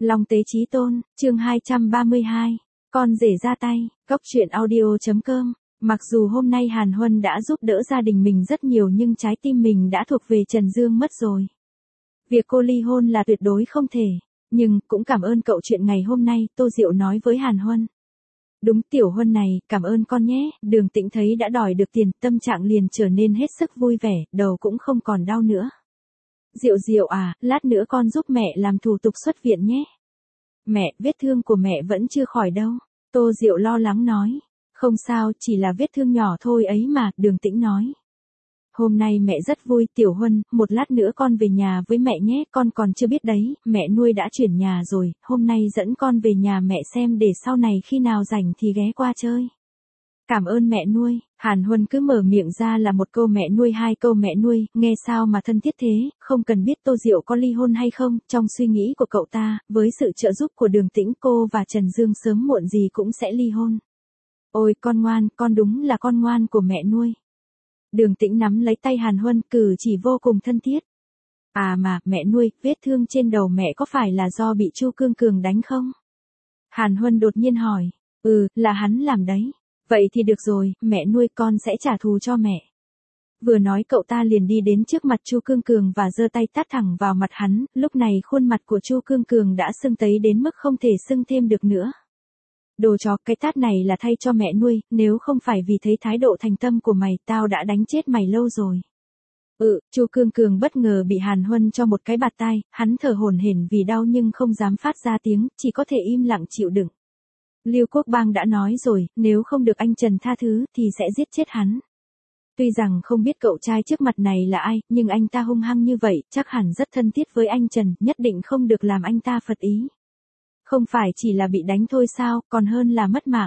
Long tế chí tôn, chương 232, con rể ra tay, Cốc truyện audio.com. Mặc dù hôm nay Hàn Huân đã giúp đỡ gia đình mình rất nhiều nhưng trái tim mình đã thuộc về Trần Dương mất rồi. Việc cô ly hôn là tuyệt đối không thể, nhưng cũng cảm ơn cậu chuyện ngày hôm nay, Tô Diệu nói với Hàn Huân. Đúng Tiểu Huân này, cảm ơn con nhé, Đường Tĩnh thấy đã đòi được tiền, tâm trạng liền trở nên hết sức vui vẻ, đầu cũng không còn đau nữa. Diệu Diệu à, lát nữa con giúp mẹ làm thủ tục xuất viện nhé. Mẹ, vết thương của mẹ vẫn chưa khỏi đâu. Tô Diệu lo lắng nói. Không sao, chỉ là vết thương nhỏ thôi ấy mà, Đường Tĩnh nói. Hôm nay mẹ rất vui, Tiểu Huân, một lát nữa con về nhà với mẹ nhé, con còn chưa biết đấy, mẹ nuôi đã chuyển nhà rồi, hôm nay dẫn con về nhà mẹ xem để sau này khi nào rảnh thì ghé qua chơi. Cảm ơn mẹ nuôi, Hàn Huân cứ mở miệng ra là một câu mẹ nuôi hai câu mẹ nuôi, nghe sao mà thân thiết thế, không cần biết Tô Diệu có ly hôn hay không, trong suy nghĩ của cậu ta, với sự trợ giúp của Đường Tĩnh cô và Trần Dương sớm muộn gì cũng sẽ ly hôn. Ôi con ngoan, con đúng là con ngoan của mẹ nuôi. Đường Tĩnh nắm lấy tay Hàn Huân cử chỉ vô cùng thân thiết. À mà, mẹ nuôi, vết thương trên đầu mẹ có phải là do bị Chu Cương Cường đánh không? Hàn Huân đột nhiên hỏi. Là hắn làm đấy. Vậy thì được rồi, mẹ nuôi con sẽ trả thù cho mẹ. Vừa nói cậu ta liền đi đến trước mặt Chu Cương Cường và giơ tay tát thẳng vào mặt hắn, lúc này khuôn mặt của Chu Cương Cường đã sưng tấy đến mức không thể sưng thêm được nữa. Đồ chó, cái tát này là thay cho mẹ nuôi, nếu không phải vì thấy thái độ thành tâm của mày, tao đã đánh chết mày lâu rồi. Chu Cương Cường bất ngờ bị Hàn Huân cho một cái bạt tai, hắn thở hổn hển vì đau nhưng không dám phát ra tiếng, chỉ có thể im lặng chịu đựng. Lưu Quốc Bang đã nói rồi, nếu không được anh Trần tha thứ thì sẽ giết chết hắn. Tuy rằng không biết cậu trai trước mặt này là ai, nhưng anh ta hung hăng như vậy, chắc hẳn rất thân thiết với anh Trần, nhất định không được làm anh ta phật ý. Không phải chỉ là bị đánh thôi sao, còn hơn là mất mạng.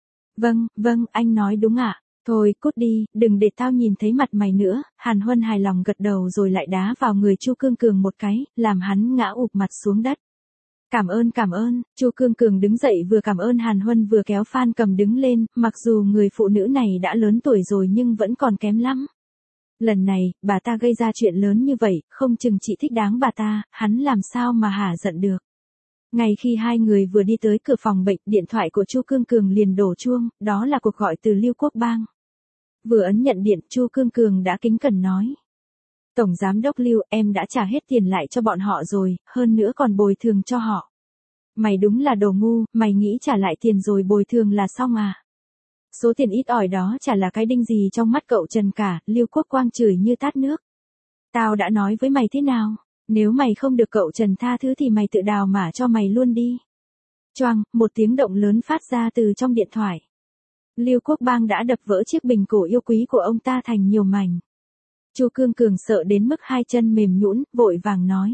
Vâng, anh nói đúng ạ. Thôi, cút đi, đừng để tao nhìn thấy mặt mày nữa. Hàn Huân hài lòng gật đầu rồi lại đá vào người Chu Cương Cường một cái, làm hắn ngã ụp mặt xuống đất. Cảm ơn, Chu Cương Cường đứng dậy vừa cảm ơn Hàn Huân vừa kéo Phan Cầm đứng lên, mặc dù người phụ nữ này đã lớn tuổi rồi nhưng vẫn còn kém lắm. Lần này, bà ta gây ra chuyện lớn như vậy, không chừng chị thích đáng bà ta, hắn làm sao mà hả giận được. Ngay khi hai người vừa đi tới cửa phòng bệnh, điện thoại của Chu Cương Cường liền đổ chuông, đó là cuộc gọi từ Lưu Quốc Bang. Vừa ấn nhận điện, Chu Cương Cường đã kính cẩn nói. Tổng Giám đốc Lưu, em đã trả hết tiền lại cho bọn họ rồi, hơn nữa còn bồi thường cho họ. Mày đúng là đồ ngu, mày nghĩ trả lại tiền rồi bồi thường là xong à? Số tiền ít ỏi đó chả là cái đinh gì trong mắt cậu Trần cả, Lưu Quốc Quang chửi như tát nước. Tao đã nói với mày thế nào? Nếu mày không được cậu Trần tha thứ thì mày tự đào mả cho mày luôn đi. Choang, một tiếng động lớn phát ra từ trong điện thoại. Lưu Quốc Bang đã đập vỡ chiếc bình cổ yêu quý của ông ta thành nhiều mảnh. Chu Cương Cường sợ đến mức hai chân mềm nhũn, vội vàng nói.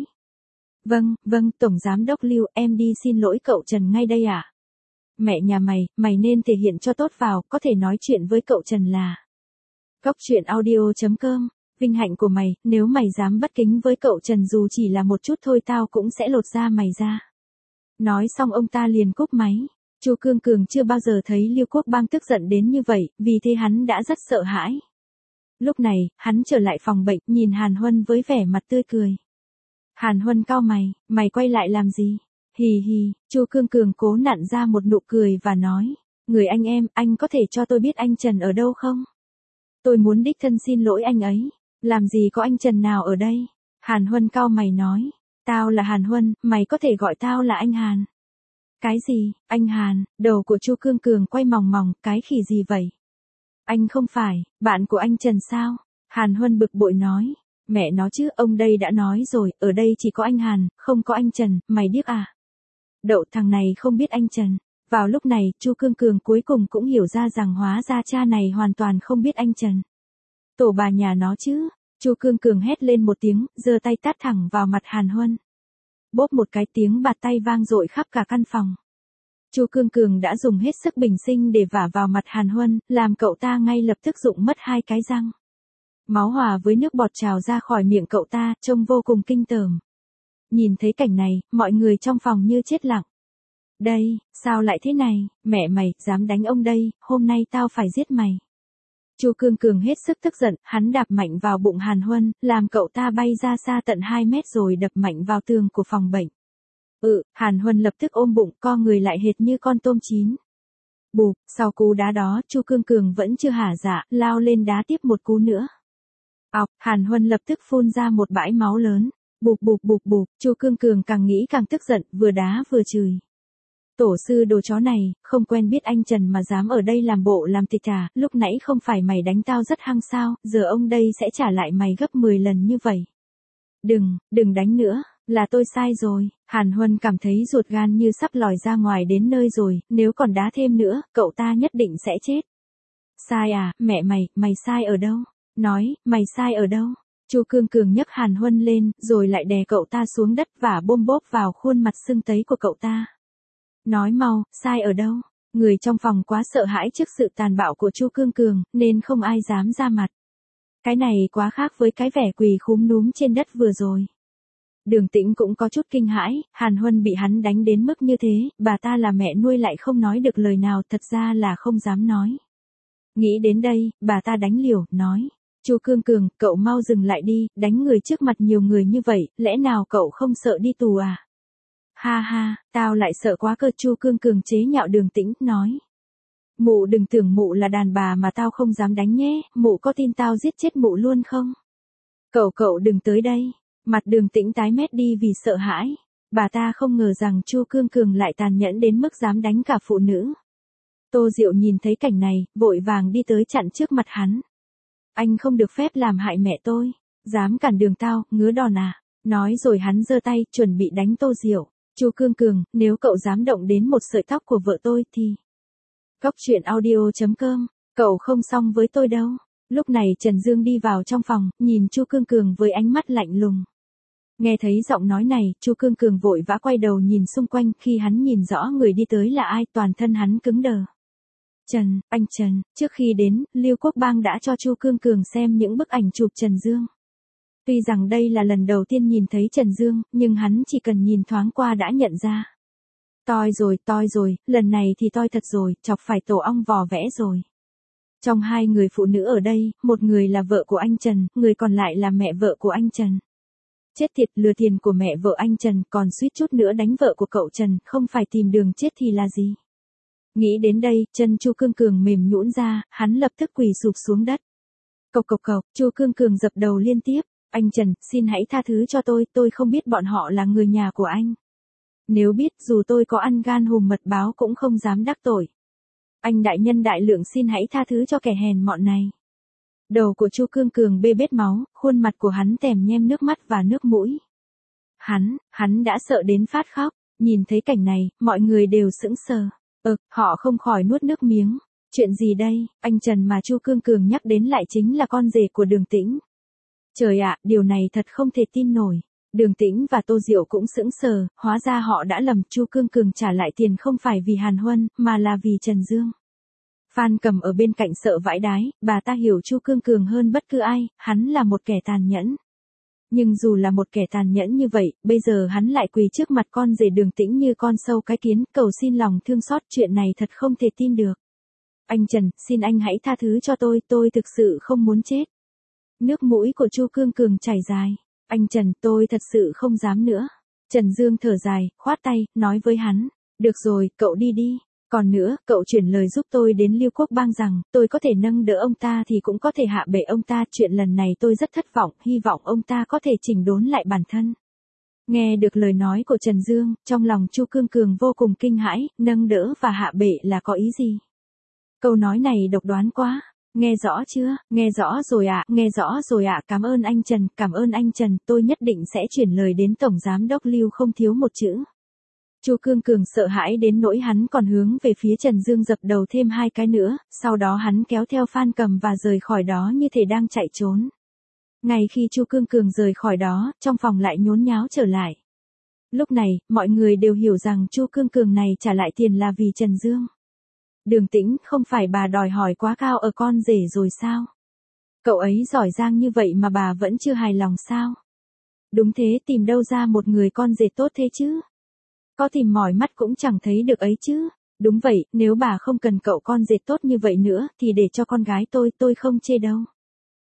Vâng, Tổng Giám đốc Lưu, em đi xin lỗi cậu Trần ngay đây ạ. Mẹ nhà mày nên thể hiện cho tốt vào, có thể nói chuyện với cậu Trần là. Cốc truyện audio.com, vinh hạnh của mày, nếu mày dám bất kính với cậu Trần dù chỉ là một chút thôi tao cũng sẽ lột da mày ra. Nói xong ông ta liền cúp máy. Chu Cương Cường chưa bao giờ thấy Lưu Quốc Bang tức giận đến như vậy, vì thế hắn đã rất sợ hãi. Lúc này, hắn trở lại phòng bệnh, nhìn Hàn Huân với vẻ mặt tươi cười. Hàn Huân cau mày quay lại làm gì? Hì, Chu Cương Cường cố nặn ra một nụ cười và nói, người anh em, anh có thể cho tôi biết anh Trần ở đâu không? Tôi muốn đích thân xin lỗi anh ấy, làm gì có anh Trần nào ở đây? Hàn Huân cau mày nói, tao là Hàn Huân, mày có thể gọi tao là anh Hàn. Cái gì, anh Hàn? Đầu của Chu Cương Cường quay mòng, cái khỉ gì vậy? Anh không phải, bạn của anh Trần sao? Hàn Huân bực bội nói. Mẹ nó chứ, ông đây đã nói rồi, ở đây chỉ có anh Hàn, không có anh Trần, mày điếc à? Đậu thằng này không biết anh Trần. Vào lúc này, Chu Cương Cường cuối cùng cũng hiểu ra rằng hóa ra cha này hoàn toàn không biết anh Trần. Tổ bà nhà nó chứ. Chu Cương Cường hét lên một tiếng, giơ tay tát thẳng vào mặt Hàn Huân. Bốp một cái tiếng bạt tay vang dội khắp cả căn phòng. Chu Cương Cường đã dùng hết sức bình sinh để vả vào mặt Hàn Huân, làm cậu ta ngay lập tức rụng mất hai cái răng. Máu hòa với nước bọt trào ra khỏi miệng cậu ta, trông vô cùng kinh tởm. Nhìn thấy cảnh này, mọi người trong phòng như chết lặng. Đây, sao lại thế này, mẹ mày, dám đánh ông đây, hôm nay tao phải giết mày. Chu Cương Cường hết sức tức giận, hắn đạp mạnh vào bụng Hàn Huân, làm cậu ta bay ra xa tận 2 mét rồi đập mạnh vào tường của phòng bệnh. Hàn Huân lập tức ôm bụng co người lại hệt như con tôm chín. Bụp, sau cú đá đó, Chu Cương Cường vẫn chưa hả dạ, lao lên đá tiếp một cú nữa. Ọc, Hàn Huân lập tức phun ra một bãi máu lớn. Bụp bụp bụp bụp, Chu Cương Cường càng nghĩ càng tức giận, vừa đá vừa chửi. Tổ sư đồ chó này, không quen biết anh Trần mà dám ở đây làm bộ làm tịch à, lúc nãy không phải mày đánh tao rất hăng sao, giờ ông đây sẽ trả lại mày gấp 10 lần như vậy. Đừng đánh nữa, là tôi sai rồi. Hàn Huân cảm thấy ruột gan như sắp lòi ra ngoài đến nơi rồi, nếu còn đá thêm nữa, cậu ta nhất định sẽ chết. Sai à, mẹ mày sai ở đâu? Nói, mày sai ở đâu? Chu Cương Cường nhấc Hàn Huân lên, rồi lại đè cậu ta xuống đất và bôm bốp vào khuôn mặt sưng tấy của cậu ta. Nói mau, sai ở đâu? Người trong phòng quá sợ hãi trước sự tàn bạo của Chu Cương Cường, nên không ai dám ra mặt. Cái này quá khác với cái vẻ quỳ khúm núm trên đất vừa rồi. Đường Tĩnh cũng có chút kinh hãi, Hàn Huân bị hắn đánh đến mức như thế, bà ta là mẹ nuôi lại không nói được lời nào, thật ra là không dám nói. Nghĩ đến đây, bà ta đánh liều, nói. Chu Cương Cường, cậu mau dừng lại đi, đánh người trước mặt nhiều người như vậy, lẽ nào cậu không sợ đi tù à? Ha ha, tao lại sợ quá cơ. Chu Cương Cường chế nhạo Đường Tĩnh, nói. Mụ đừng tưởng mụ là đàn bà mà tao không dám đánh nhé, mụ có tin tao giết chết mụ luôn không? Cậu đừng tới đây. Mặt Đường Tĩnh tái mét đi vì sợ hãi. Bà ta không ngờ rằng Chu Cương Cường lại tàn nhẫn đến mức dám đánh cả phụ nữ. Tô Diệu nhìn thấy cảnh này, vội vàng đi tới chặn trước mặt hắn. Anh không được phép làm hại mẹ tôi. Dám cản đường tao, ngứa đòn à? Nói rồi hắn giơ tay, chuẩn bị đánh Tô Diệu. Chu Cương Cường, nếu cậu dám động đến một sợi tóc của vợ tôi thì... Cóc truyện audio.com, cậu không xong với tôi đâu. Lúc này Trần Dương đi vào trong phòng, nhìn Chu Cương Cường với ánh mắt lạnh lùng. Nghe thấy giọng nói này, Chu Cương Cường vội vã quay đầu nhìn xung quanh, khi hắn nhìn rõ người đi tới là ai, toàn thân hắn cứng đờ. Anh Trần, trước khi đến, Lưu Quốc Bang đã cho Chu Cương Cường xem những bức ảnh chụp Trần Dương. Tuy rằng đây là lần đầu tiên nhìn thấy Trần Dương, nhưng hắn chỉ cần nhìn thoáng qua đã nhận ra. Toi rồi, lần này thì toi thật rồi, chọc phải tổ ong vò vẽ rồi. Trong hai người phụ nữ ở đây, một người là vợ của anh Trần, người còn lại là mẹ vợ của anh Trần. Chết thiệt, lừa tiền của mẹ vợ anh Trần, còn suýt chút nữa đánh vợ của cậu Trần, không phải tìm đường chết thì là gì. Nghĩ đến đây, chân Chu Cương Cường mềm nhũn ra, hắn lập tức quỳ sụp xuống đất. Cộc, Chu Cương Cường dập đầu liên tiếp. Anh Trần, xin hãy tha thứ cho tôi không biết bọn họ là người nhà của anh. Nếu biết, dù tôi có ăn gan hùm mật báo cũng không dám đắc tội. Anh đại nhân đại lượng, xin hãy tha thứ cho kẻ hèn mọn này. Đầu của Chu Cương Cường bê bết máu, khuôn mặt của hắn tèm nhem nước mắt và nước mũi. Hắn đã sợ đến phát khóc. Nhìn thấy cảnh này, mọi người đều sững sờ. Họ không khỏi nuốt nước miếng. Chuyện gì đây? Anh Trần mà Chu Cương Cường nhắc đến lại chính là con rể của Đường Tĩnh. Trời ạ, điều này thật không thể tin nổi. Đường Tĩnh và Tô Diệu cũng sững sờ, hóa ra họ đã lầm. Chu Cương Cường trả lại tiền không phải vì Hàn Huân, mà là vì Trần Dương. Phan Cầm ở bên cạnh sợ vãi đái, bà ta hiểu Chu Cương Cường hơn bất cứ ai, hắn là một kẻ tàn nhẫn. Nhưng dù là một kẻ tàn nhẫn như vậy, bây giờ hắn lại quỳ trước mặt con rể Đường Tĩnh như con sâu cái kiến, cầu xin lòng thương xót. Chuyện này thật không thể tin được. Anh Trần, xin anh hãy tha thứ cho tôi thực sự không muốn chết. Nước mũi của Chu Cương Cường chảy dài. Anh Trần, tôi thật sự không dám nữa. Trần Dương thở dài, khoát tay, nói với hắn. Được rồi, cậu đi đi. Còn nữa, cậu chuyển lời giúp tôi đến Lưu Quốc Bang rằng, tôi có thể nâng đỡ ông ta thì cũng có thể hạ bệ ông ta. Chuyện lần này tôi rất thất vọng, hy vọng ông ta có thể chỉnh đốn lại bản thân. Nghe được lời nói của Trần Dương, trong lòng Chu Cương Cường vô cùng kinh hãi, nâng đỡ và hạ bệ là có ý gì? Câu nói này độc đoán quá. Nghe rõ chưa? Nghe rõ rồi ạ. Cảm ơn anh Trần, tôi nhất định sẽ chuyển lời đến Tổng Giám đốc Lưu không thiếu một chữ. Chu Cương Cường sợ hãi đến nỗi hắn còn hướng về phía Trần Dương dập đầu thêm 2 cái nữa, sau đó hắn kéo theo Phan Cầm và rời khỏi đó như thể đang chạy trốn. Ngay khi Chu Cương Cường rời khỏi đó, trong phòng lại nhốn nháo trở lại. Lúc này, mọi người đều hiểu rằng Chu Cương Cường này trả lại tiền là vì Trần Dương. Đường Tĩnh, không phải bà đòi hỏi quá cao ở con rể rồi sao? Cậu ấy giỏi giang như vậy mà bà vẫn chưa hài lòng sao? Đúng thế, tìm đâu ra một người con rể tốt thế chứ? Có tìm mỏi mắt cũng chẳng thấy được ấy chứ. Đúng vậy, nếu bà không cần cậu con rể tốt như vậy nữa, thì để cho con gái tôi không chê đâu.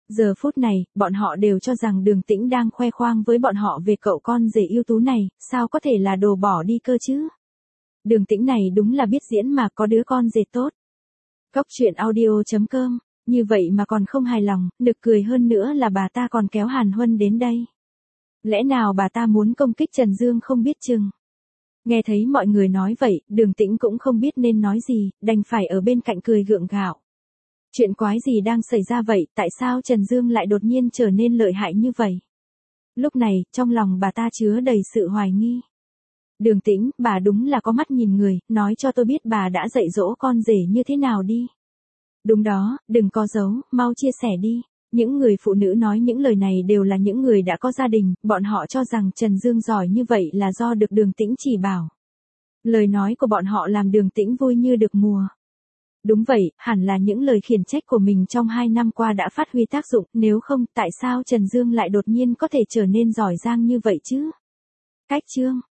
Giờ phút này, bọn họ đều cho rằng Đường Tĩnh đang khoe khoang với bọn họ về cậu con rể ưu tú này, sao có thể là đồ bỏ đi cơ chứ? Đường Tĩnh này đúng là biết diễn mà, có đứa con rể tốt. Cốc truyện audio.com, như vậy mà còn không hài lòng, nực cười hơn nữa là bà ta còn kéo Hàn Huân đến đây. Lẽ nào bà ta muốn công kích Trần Dương không biết chừng? Nghe thấy mọi người nói vậy, Đường Tĩnh cũng không biết nên nói gì, đành phải ở bên cạnh cười gượng gạo. Chuyện quái gì đang xảy ra vậy, tại sao Trần Dương lại đột nhiên trở nên lợi hại như vậy? Lúc này, trong lòng bà ta chứa đầy sự hoài nghi. Đường Tĩnh, bà đúng là có mắt nhìn người, nói cho tôi biết bà đã dạy dỗ con rể như thế nào đi. Đúng đó, đừng có giấu, mau chia sẻ đi. Những người phụ nữ nói những lời này đều là những người đã có gia đình, bọn họ cho rằng Trần Dương giỏi như vậy là do được Đường Tĩnh chỉ bảo. Lời nói của bọn họ làm Đường Tĩnh vui như được mùa. Đúng vậy, hẳn là những lời khiển trách của mình trong 2 năm qua đã phát huy tác dụng, nếu không, tại sao Trần Dương lại đột nhiên có thể trở nên giỏi giang như vậy chứ? Cách chương